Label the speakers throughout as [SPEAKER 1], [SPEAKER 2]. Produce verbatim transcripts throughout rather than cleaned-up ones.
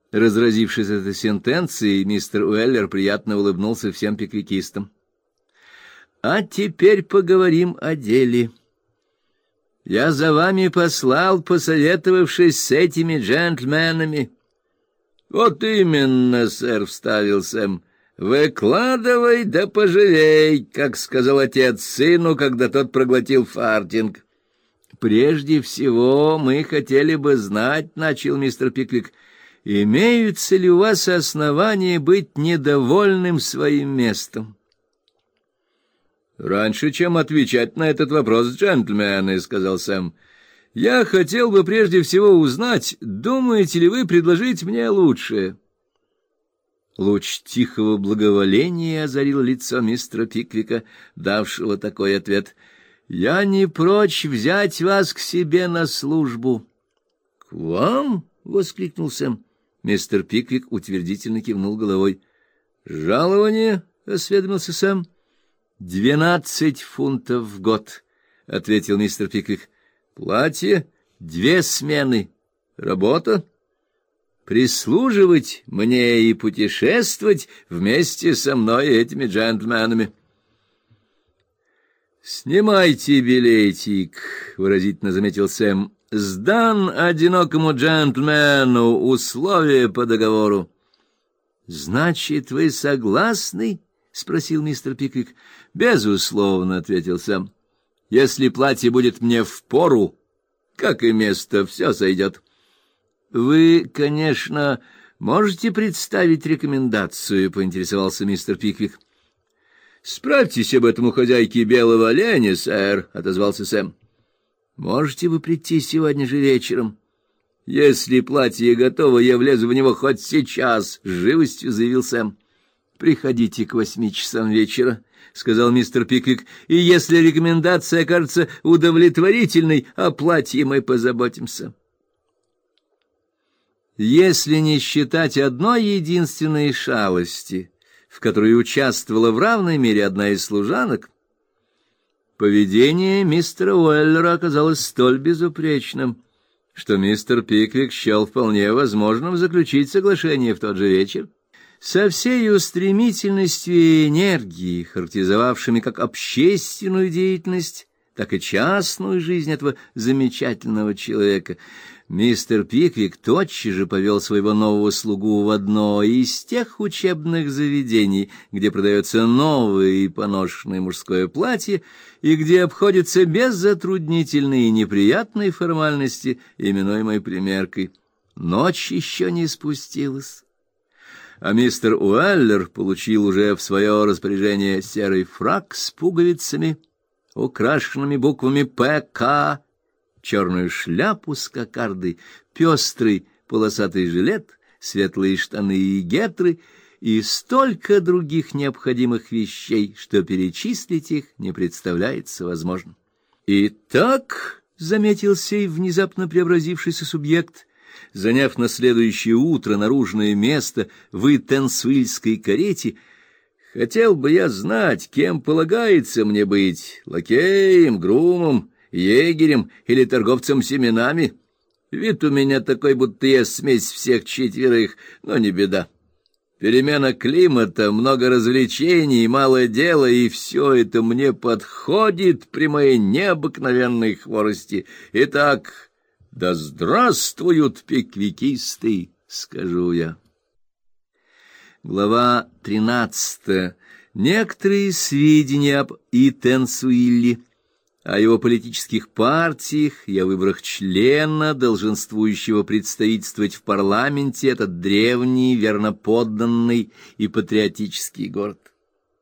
[SPEAKER 1] Разразившись этой сентенцией, мистер Уэллер приятно улыбнулся всем пиквикистам. А теперь поговорим о деле. Я за вами послал, посоветовавшись с этими джентльменами. — Вот именно, сэр, — вставил Сэм. — Выкладывай да пожалей, как сказал отец сыну, когда тот проглотил фартинг. — Прежде всего мы хотели бы знать, — начал мистер Пиквик, — имеются ли у вас основания быть недовольным своим местом? — Раньше, чем отвечать на этот вопрос, джентльмены, — сказал Сэм, — я хотел бы прежде всего узнать, думаете ли вы предложить мне лучшее? Луч тихого благоволения озарил лицо мистера Пиквика, давшего такой ответ. — Я не прочь взять вас к себе на службу. — К вам? — воскликнул Сэм. Мистер Пиквик утвердительно кивнул головой. — Жалование? — осведомился Сэм. — Двенадцать фунтов в год, — ответил мистер Пиквик. — Платье? Две смены. Работа? Прислуживать мне и путешествовать вместе со мной и этими джентльменами. — Снимайте билетик, — выразительно заметил Сэм. — Сдан одинокому джентльмену, условия по договору. — Значит, вы согласны? — спросил мистер Пиквик. — Безусловно, — ответил Сэм. — Если платье будет мне впору, как и место, все сойдет. — Вы, конечно, можете представить рекомендацию, — поинтересовался мистер Пиквик. — Справьтесь об этом у хозяйки белого оленя, сэр, — отозвался Сэм. — Можете вы прийти сегодня же вечером? — Если платье готово, я влезу в него хоть сейчас, — с живостью заявил Сэм. — Приходите к восьми часам вечера, — сказал мистер Пиквик, — и если рекомендация окажется удовлетворительной, о платье мы позаботимся. Если не считать одной единственной шалости, в которой участвовала в равной мере одна из служанок, поведение мистера Уэллера оказалось столь безупречным, что мистер Пиквик счел вполне возможным заключить соглашение в тот же вечер. Со всей стремительностью и энергией, характеризовавшими как общественную деятельность, так и частную жизнь этого замечательного человека, мистер Пиквик тотчас же повел своего нового слугу в одно из тех учебных заведений, где продается новое и поношенное мужское платье, и где обходятся без затруднительной и неприятной формальности, именуемой примеркой. Ночь еще не спустилась, а мистер Уэллер получил уже в свое распоряжение серый фрак с пуговицами, украшенными буквами П К, черную шляпу с кокардой, пестрый полосатый жилет, светлые штаны и гетры и столько других необходимых вещей, что перечислить их не представляется возможным. «Итак», — заметил сей внезапно преобразившийся субъект, заняв на следующее утро наружное место в Итенсуильской карете, — «хотел бы я знать, кем полагается мне быть, лакеем, грумом, егерем или торговцем семенами. Вид у меня такой, будто я смесь всех четверых, но не беда. Перемена климата, много развлечений, мало дела, и все это мне подходит при моей необыкновенной хворости. Итак, да здравствуют пиквикисты, скажу я». Глава тринадцатая. Некоторые сведения об Итенсуилле, о его политических партиях и о выборах члена, долженствующего представительствовать в парламенте этот древний, верноподданный и патриотический город.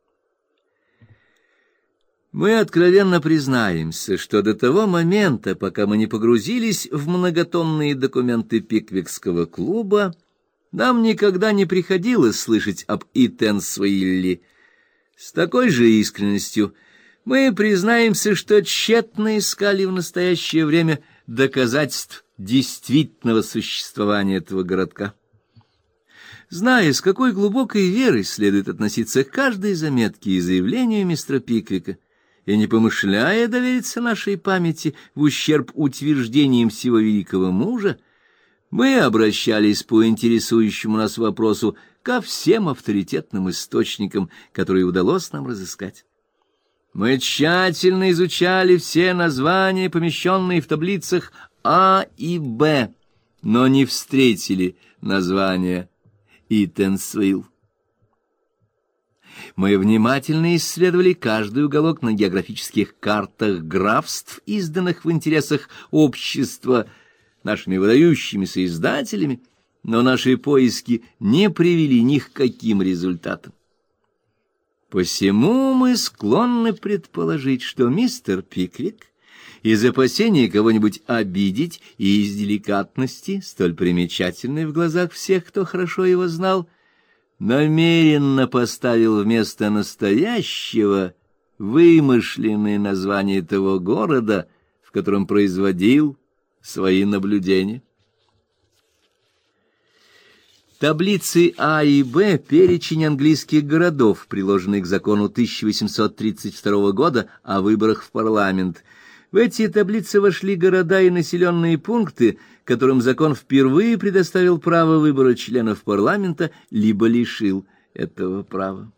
[SPEAKER 1] Мы откровенно признаемся, что до того момента, пока мы не погрузились в многотомные документы Пиквикского клуба, нам никогда не приходилось слышать об Итенсуилле. С такой же искренностью мы признаемся, что тщетно искали в настоящее время доказательств действительного существования этого городка. Зная, с какой глубокой верой следует относиться к каждой заметке и заявлению мистера Пиквика, и не помышляя довериться нашей памяти в ущерб утверждениям сего великого мужа, Мы обращались по интересующему нас вопросу ко всем авторитетным источникам, которые удалось нам разыскать. Мы тщательно изучали все названия, помещенные в таблицах А и Б, но не встретили названия Итенсвилл. Мы внимательно исследовали каждый уголок на географических картах графств, изданных в интересах общества нашими выдающимися издателями, но наши поиски не привели ни к каким результатам. Посему мы склонны предположить, что мистер Пиквик из опасения кого-нибудь обидеть и из деликатности, столь примечательной в глазах всех, кто хорошо его знал, намеренно поставил вместо настоящего вымышленное название того города, в котором производил свои наблюдения. Таблицы А и Б — перечень английских городов, приложенный к закону тысяча восемьсот тридцать второго года о выборах в парламент. В эти таблицы вошли города и населенные пункты, которым закон впервые предоставил право выбора членов парламента, либо лишил этого права.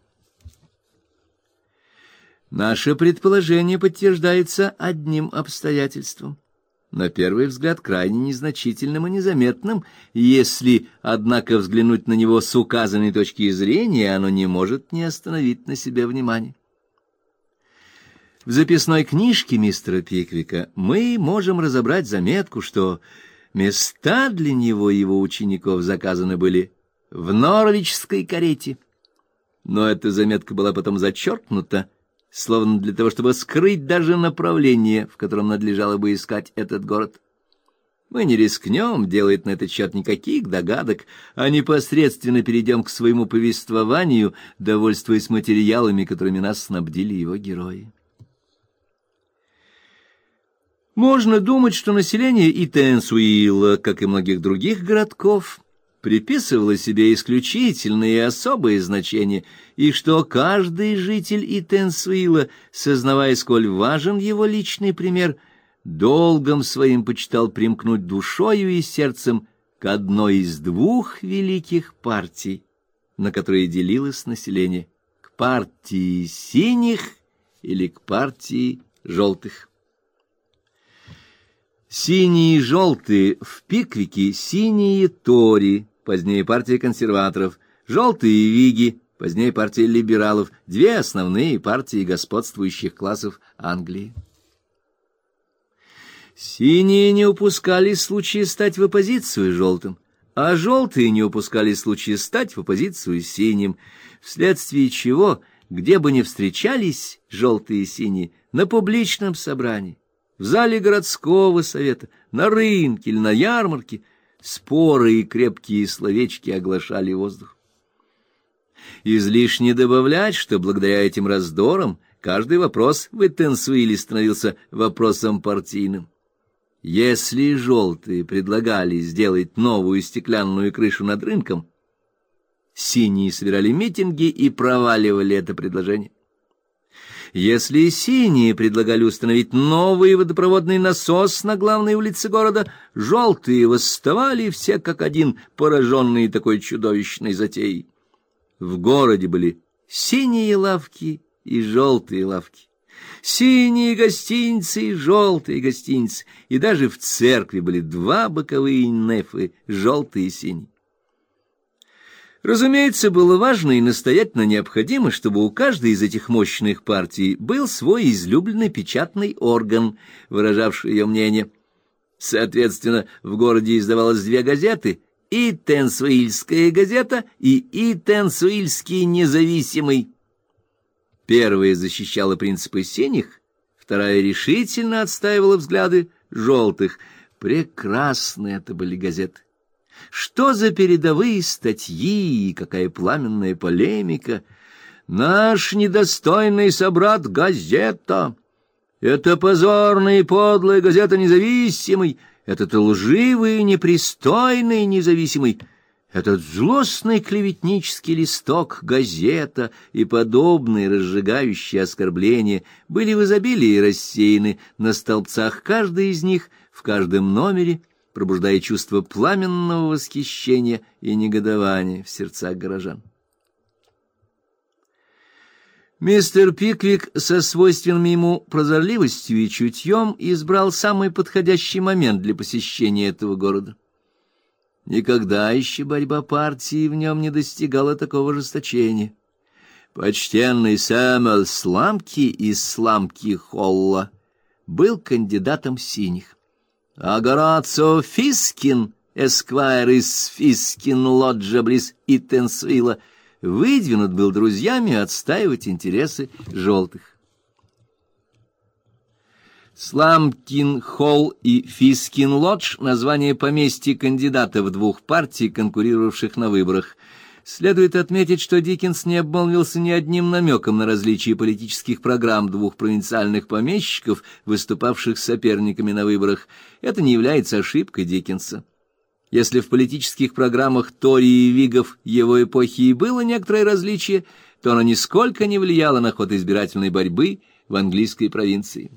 [SPEAKER 1] Наше предположение подтверждается одним обстоятельством, на первый взгляд крайне незначительным и незаметным. Если, однако, взглянуть на него с указанной точки зрения, оно не может не остановить на себе внимание. В записной книжке мистера Пиквика мы можем разобрать заметку, что места для него и его учеников заказаны были в норвичской карете. Но эта заметка была потом зачеркнута, словно для того, чтобы скрыть даже направление, в котором надлежало бы искать этот город. Мы не рискнем делать на этот счет никаких догадок, а непосредственно перейдем к своему повествованию, довольствуясь материалами, которыми нас снабдили его герои. Можно думать, что население Итенсуилла, как и многих других городков, приписывало себе исключительные и особые значения, и что каждый житель Итенсуилла, сознавая, сколь важен его личный пример, долгом своим почитал примкнуть душою и сердцем к одной из двух великих партий, на которые делилось население, к партии синих или к партии желтых. Синие и желтые в Пиквике — синие Тори, позднее партия консерваторов, желтые Виги, позднее партия либералов, две основные партии господствующих классов Англии. Синие не упускали случая стать в оппозицию желтым, а желтые не упускали случая стать в оппозицию синим, вследствие чего, где бы ни встречались желтые и синие, на публичном собрании, в зале городского совета, на рынке или на ярмарке, споры и крепкие словечки оглашали воздух. Излишне добавлять, что благодаря этим раздорам каждый вопрос в Итенсуилле становился вопросом партийным. Если желтые предлагали сделать новую стеклянную крышу над рынком, синие собирали митинги и проваливали это предложение. Если синие предлагали установить новый водопроводный насос на главной улице города, желтые восставали все как один, пораженные такой чудовищной затеей. В городе были синие лавки и желтые лавки, синие гостиницы и желтые гостиницы, и даже в церкви были два боковые нефы, желтый и синий. Разумеется, было важно и настоятельно необходимо, чтобы у каждой из этих мощных партий был свой излюбленный печатный орган, выражавший ее мнение. Соответственно, в городе издавалось две газеты: Итенсуильская газета и Итенсуильский независимый. Первая защищала принципы синих, вторая решительно отстаивала взгляды желтых. Прекрасные это были газеты. Что за передовые статьи и какая пламенная полемика! Наш недостойный собрат газета! Это позорная и подлая газета «Независимый», этот лживый и непристойный «Независимый», этот злостный клеветнический листок «Газета» и подобные разжигающие оскорбления были в изобилии рассеяны на столбцах каждой из них, в каждом номере, пробуждая чувство пламенного восхищения и негодования в сердцах горожан. Мистер Пиквик со свойственной ему прозорливостью и чутьем избрал самый подходящий момент для посещения этого города. Никогда еще борьба партии в нем не достигала такого ожесточения. Почтенный Сэмюэл Сламки из Сламки-Холла был кандидатом синих, а Горацио Фискин, эсквайр из Фискин-Лоджа близ Итенсвилла, выдвинут был друзьями отстаивать интересы желтых. Сламкин-Холл и Фискин-Лодж — название поместья кандидатов двух партий, конкурировавших на выборах. Следует отметить, что Диккенс не обмолвился ни одним намеком на различие политических программ двух провинциальных помещиков, выступавших соперниками на выборах. Это не является ошибкой Диккенса. Если в политических программах Тори и Вигов его эпохи и было некоторое различие, то оно нисколько не влияло на ход избирательной борьбы в английской провинции.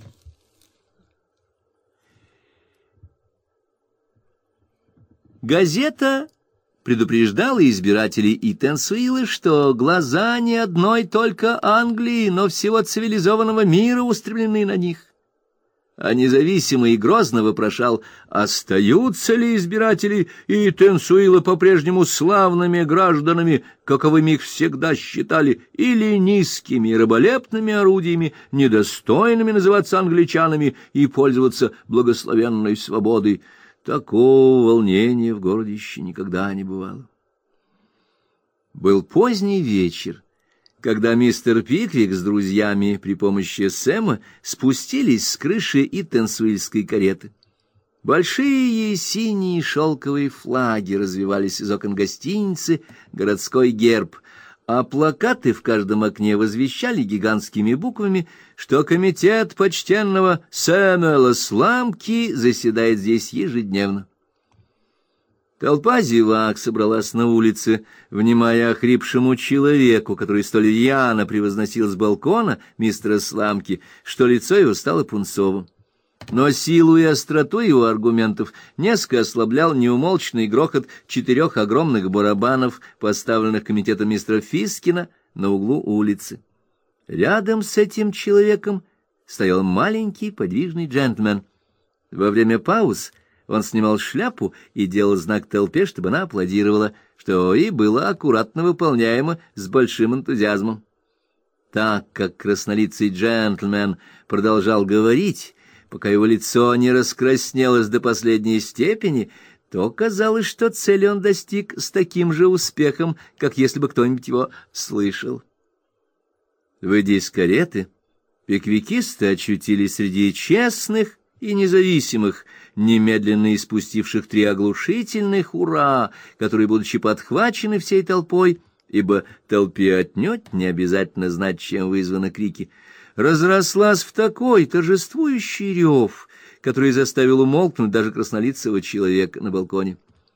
[SPEAKER 1] Газета предупреждала избирателей Итенсуилла, что глаза не одной только Англии, но всего цивилизованного мира устремлены на них. А независимо и грозно вопрошал, остаются ли избиратели Итенсуилла по-прежнему славными гражданами, каковыми их всегда считали, или низкими и раболепными орудиями, недостойными называться англичанами и пользоваться благословенной свободой. Такого волнения в городе еще никогда не бывало. Был поздний вечер, когда мистер Пиквик с друзьями при помощи Сэма спустились с крыши итенсуильской кареты. Большие синие шелковые флаги развивались из окон гостиницы, городской герб, а плакаты в каждом окне возвещали гигантскими буквами, что комитет почтенного Сэмюэла Сламки заседает здесь ежедневно. Толпа зевак собралась на улице, внимая охрипшему человеку, который столь рьяно превозносил с балкона мистера Сламки, что лицо его стало пунцовым. Но силу и остроту его аргументов несколько ослаблял неумолчный грохот четырех огромных барабанов, поставленных комитетом мистера Фискина на углу улицы. Рядом с этим человеком стоял маленький подвижный джентльмен. Во время пауз он снимал шляпу и делал знак толпе, чтобы она аплодировала, что и было аккуратно выполняемо с большим энтузиазмом. Так как краснолицый джентльмен продолжал говорить, пока его лицо не раскраснелось до последней степени, то казалось, что цели он достиг с таким же успехом, как если бы кто-нибудь его слышал. Выйдя из кареты, пиквикисты очутились среди честных и независимых, немедленно испустивших три оглушительных «Ура!», которые, будучи подхвачены всей толпой, ибо толпе отнюдь не обязательно знать, чем вызваны крики, разрослась в такой торжествующий рев, который заставил умолкнуть даже краснолицего человека на балконе.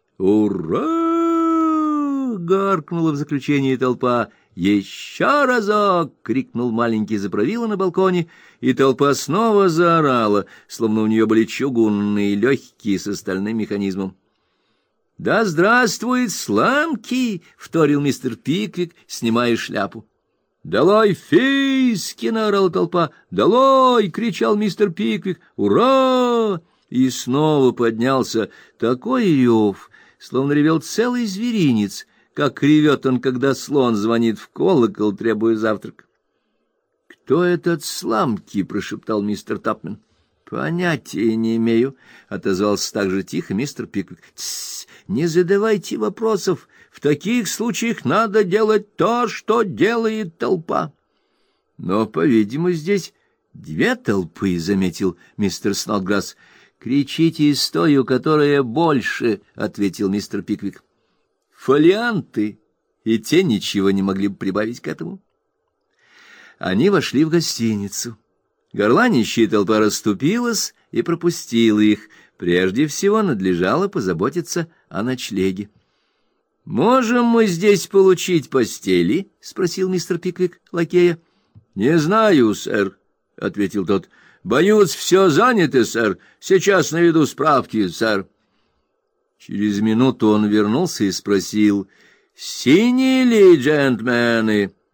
[SPEAKER 1] «Ура!» — гаркнула в заключение толпа. «Еще разок!» — крикнул маленький заправила на балконе, и толпа снова заорала, словно у нее были чугунные легкие с остальным механизмом. «Да здравствует Сламки!» — вторил мистер Пиквик, снимая шляпу. «Долой Фискина!» — орала толпа. «Долой!» — кричал мистер Пиквик. «Ура!» И снова поднялся такой рев, словно ревел целый зверинец, как ревет он, когда слон звонит в колокол, требуя завтрак. «Кто этот Сламки?» — прошептал мистер Тапмен. «Понятия не имею», — отозвался так же тихо мистер Пиквик. «Тссс, не задавайте вопросов. В таких случаях надо делать то, что делает толпа». «Но, по-видимому, здесь две толпы», — заметил мистер Снотграсс. «Кричите с тою, которая больше», — ответил мистер Пиквик. Фолианты и те ничего не могли бы прибавить к этому. Они вошли в гостиницу. Горланищая толпа расступилась и пропустила их. Прежде всего надлежало позаботиться о ночлеге. «Можем мы здесь получить постели?» — спросил мистер Пиквик лакея. «Не знаю, сэр», — ответил тот. «Боюсь, все занято, сэр. Сейчас наведу справки, сэр». Через минуту он вернулся и спросил: «Синие ли джентльмены?»